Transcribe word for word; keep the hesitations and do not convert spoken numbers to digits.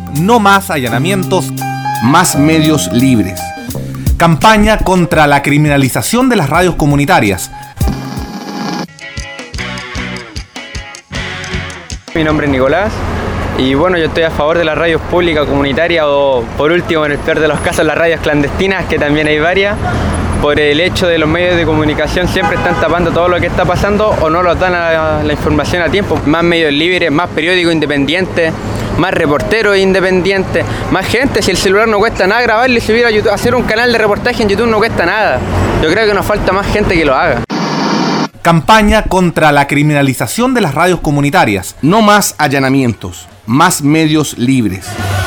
No más allanamientos. Más medios libres. Campaña contra la criminalización de las radios comunitarias. Mi nombre es Nicolás y bueno, yo estoy a favor de las radios públicas comunitarias o por último, en el peor de los casos, las radios clandestinas, que también hay varias, por el hecho de los medios de comunicación siempre están tapando todo lo que está pasando o no nos dan la, la información a tiempo. Más medios libres, más periódicos independientes, más reporteros independientes, más gente. Si el celular no cuesta nada grabarlo y subir a YouTube, hacer un canal de reportaje en YouTube no cuesta nada. Yo creo que nos falta más gente que lo haga. Campaña contra la criminalización de las radios comunitarias. No más allanamientos, más medios libres.